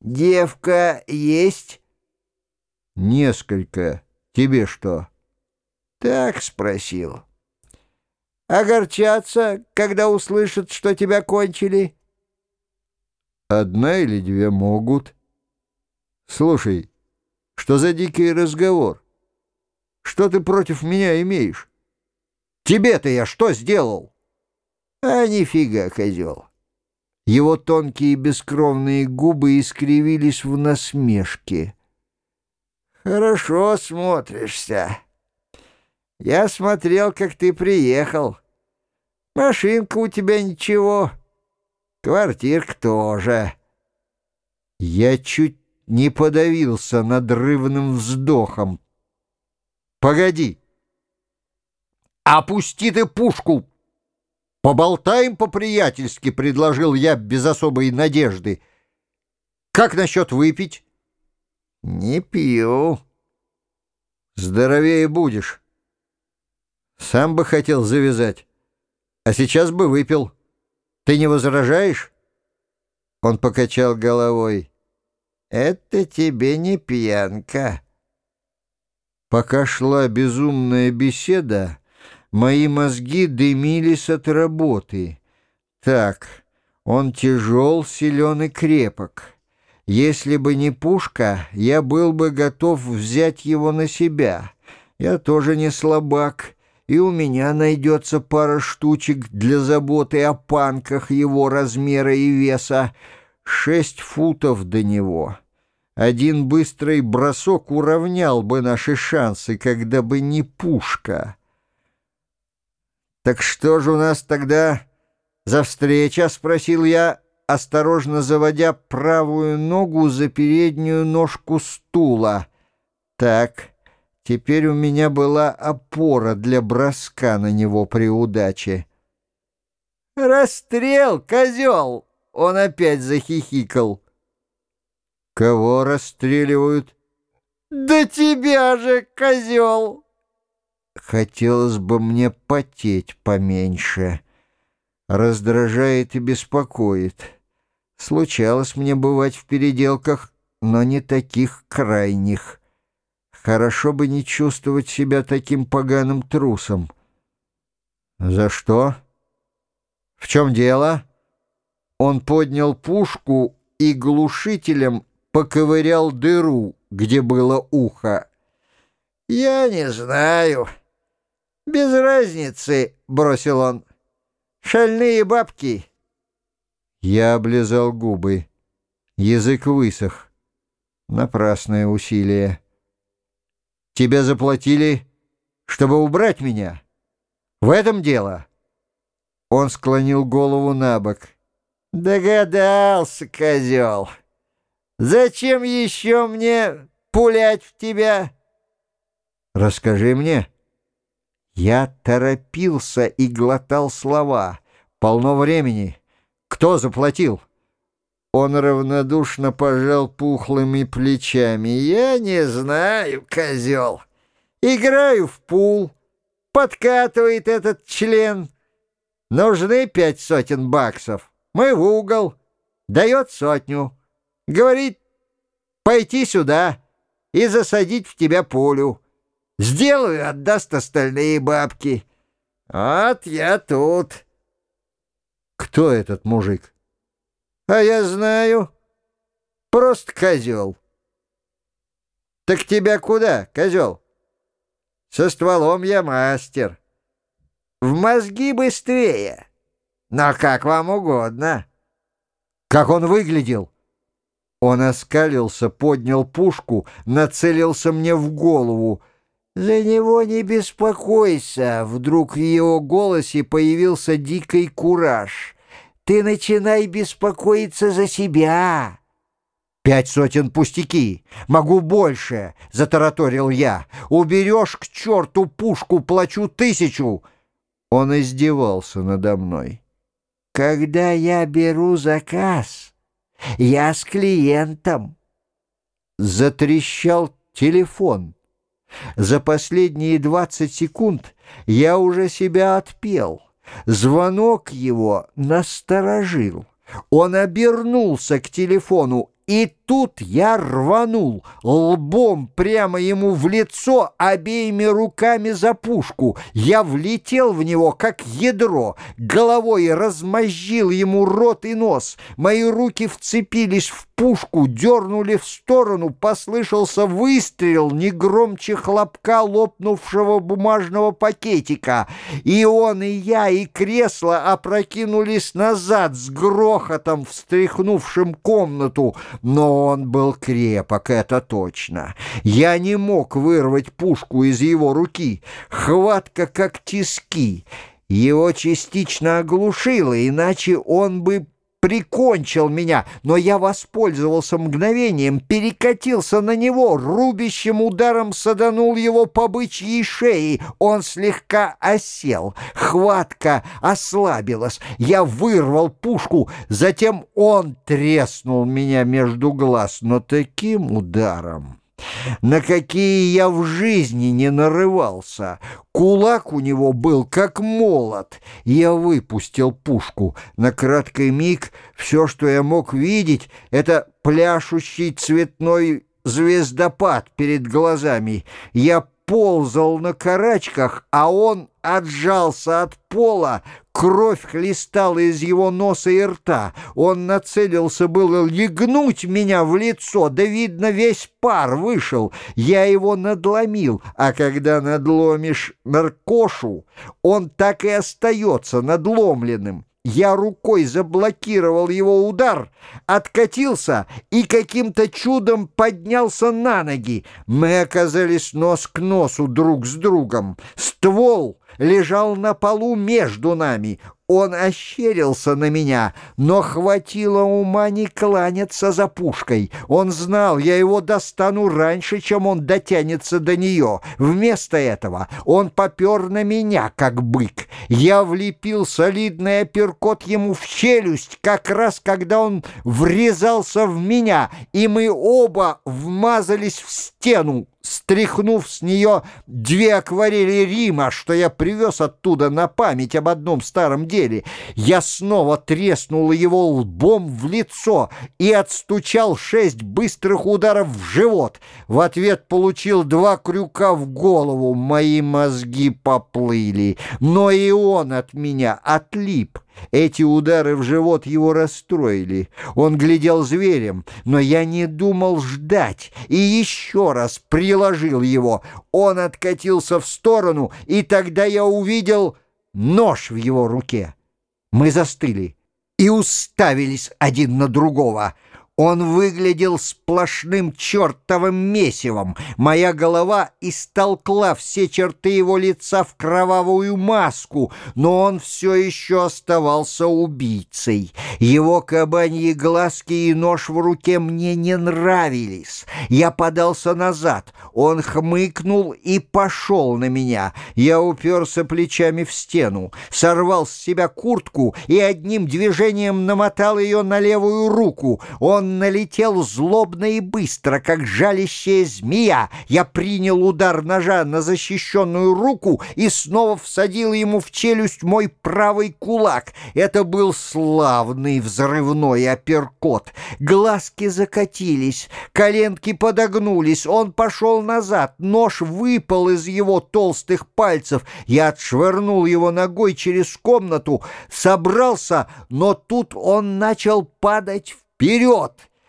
Девка есть? Несколько. Тебе что? Так спросил. Огорчаться, когда услышат, что тебя кончили? Одна или две могут. Слушай, что за дикий разговор? Что ты против меня имеешь? Тебе-то я что сделал? А нифига, козел. Его тонкие бескровные губы искривились в насмешке. Хорошо смотришься. Я смотрел, как ты приехал. Машинка у тебя ничего. Квартирка тоже. Я чуть не подавился надрывным вздохом. Погоди. Опусти ты пушку. Поболтаем по-приятельски, предложил я без особой надежды. Как насчет выпить? Не пью. Здоровее будешь. Сам бы хотел завязать, а сейчас бы выпил. Ты не возражаешь? Он покачал головой. Это тебе не пьянка. Пока шла безумная беседа, мои мозги дымились от работы. Так, он тяжел, силен и крепок. Если бы не пушка, я был бы готов взять его на себя. Я тоже не слабак, и у меня найдется пара штучек для заботы о панках его размера и веса. 6 футов до него. Один быстрый бросок уравнял бы наши шансы, когда бы не пушка. «Так что же у нас тогда за встреча?» — спросил я, осторожно заводя правую ногу за переднюю ножку стула. Так, теперь у меня была опора для броска на него при удаче. «Расстрел, козел!» — он опять захихикал. «Кого расстреливают?» «Да тебя же, козел!» Хотелось бы мне потеть поменьше. Раздражает и беспокоит. Случалось мне бывать в переделках, но не таких крайних. Хорошо бы не чувствовать себя таким поганым трусом. «За что? В чем дело?» Он поднял пушку и глушителем поковырял дыру, где было ухо. «Я не знаю. Без разницы», — бросил он. «Шальные бабки». Я облизал губы. Язык высох. Напрасное усилие. «Тебе заплатили, чтобы убрать меня? В этом дело?» Он склонил голову на бок. «Догадался, козел. Зачем еще мне пулять в тебя?» «Расскажи мне». Я торопился и глотал слова. Полно времени. Кто заплатил? Он равнодушно пожал пухлыми плечами. «Я не знаю, козел. Играю в пул. Подкатывает этот член. Нужны 500 баксов. Мы в угол. Дает 100. Говорит, пойти сюда и засадить в тебя пулю. Сделаю, отдаст остальные бабки. Вот я тут». Кто этот мужик? «А я знаю. Просто козел». «Так тебя куда, козел?» «Со стволом я мастер. В мозги быстрее. Но как вам угодно». Как он выглядел? Он оскалился, поднял пушку, нацелился мне в голову. «За него не беспокойся», — вдруг в его голосе появился дикий кураж. «Ты начинай беспокоиться за себя». 500 пустяки. Могу больше, — затараторил я. Уберешь к черту пушку, плачу 1000. Он издевался надо мной. «Когда я беру заказ, я с клиентом». Затрещал телефон. За последние 20 секунд я уже себя отпел. Звонок его насторожил. Он обернулся к телефону и тут я рванул лбом прямо ему в лицо, обеими руками за пушку. Я влетел в него, как ядро, головой размозжил ему рот и нос. Мои руки вцепились в пушку, дернули в сторону, послышался выстрел не громче хлопка лопнувшего бумажного пакетика. И он, и я, и кресло опрокинулись назад с грохотом, встряхнувшим комнату. Но он был крепок, это точно. Я не мог вырвать пушку из его руки. Хватка, как тиски. Его частично оглушило, иначе он бы прикончил меня, но я воспользовался мгновением, перекатился на него, рубящим ударом саданул его по бычьей шее. Он слегка осел, хватка ослабилась. Я вырвал пушку, затем он треснул меня между глаз, но таким ударом, на какие я в жизни не нарывался. Кулак у него был как молот. Я выпустил пушку. На краткий миг все, что я мог видеть, это пляшущий цветной звездопад перед глазами. Я ползал на карачках, а он отжался от пола, кровь хлестала из его носа и рта. Он нацелился было легнуть меня в лицо, да, видно, весь пар вышел. Я его надломил, а когда надломишь наркошу, он так и остается надломленным. Я рукой заблокировал его удар, откатился и каким-то чудом поднялся на ноги. Мы оказались нос к носу друг с другом. Ствол лежал на полу между нами. Он ощерился на меня, но хватило ума не кланяться за пушкой. Он знал, я его достану раньше, чем он дотянется до нее. Вместо этого он попер на меня, как бык. Я влепил солидный апперкот ему в челюсть, как раз когда он врезался в меня, и мы оба вмазались в стену, стряхнув с нее 2 акварели Рима, что я привез оттуда на память об одном старом деле. Я снова треснул его лбом в лицо и отстучал 6 быстрых ударов в живот. В ответ получил 2 крюка в голову. Мои мозги поплыли, но и он от меня отлип. Эти удары в живот его расстроили. Он глядел зверем, но я не думал ждать и еще раз приложил его. Он откатился в сторону, и тогда я увидел нож в его руке. Мы застыли и уставились один на другого. Он выглядел сплошным чертовым месивом. Моя голова истолкла все черты его лица в кровавую маску, но он все еще оставался убийцей. Его кабаньи глазки и нож в руке мне не нравились. Я подался назад. Он хмыкнул и пошел на меня. Я уперся плечами в стену, сорвал с себя куртку и одним движением намотал ее на левую руку. Он налетел злобно и быстро, как жалящая змея. Я принял удар ножа на защищенную руку и снова всадил ему в челюсть мой правый кулак. Это был славный взрывной апперкот. Глазки закатились, коленки подогнулись. Он пошел назад, нож выпал из его толстых пальцев. Я отшвырнул его ногой через комнату, собрался, но тут он начал падать вперед.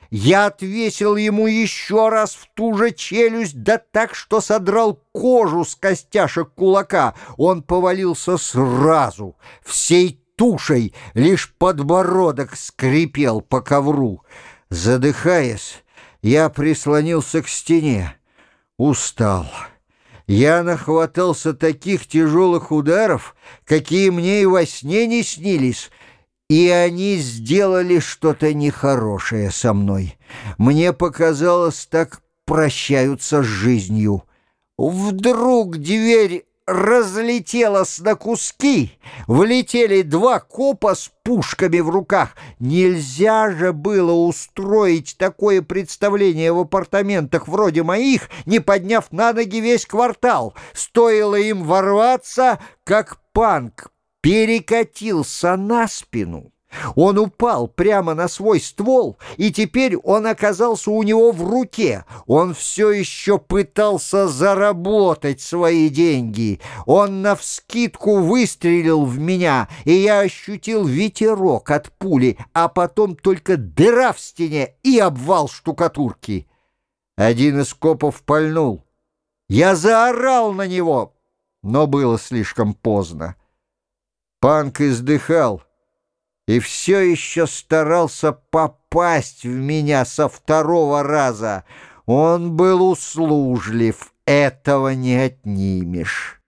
Я отвесил ему еще раз в ту же челюсть, да так, что содрал кожу с костяшек кулака. Он повалился сразу, всей тушей, лишь подбородок скрипел по ковру. Задыхаясь, я прислонился к стене. Устал. Я нахватался таких тяжелых ударов, какие мне и во сне не снились, и они сделали что-то нехорошее со мной. Мне показалось, так прощаются с жизнью. Вдруг дверь разлетелась на куски, влетели 2 копа с пушками в руках. Нельзя же было устроить такое представление в апартаментах вроде моих, не подняв на ноги весь квартал. Стоило им ворваться, как панк перекатился на спину Он упал прямо на свой ствол, и теперь он оказался у него в руке. Он все еще пытался заработать свои деньги. Он навскидку выстрелил в меня, и я ощутил ветерок от пули, а потом только дыра в стене и обвал штукатурки. Один из копов пальнул. Я заорал на него, но было слишком поздно. Панк издыхал и все еще старался попасть в меня со второго раза. Он был услужлив, этого не отнимешь.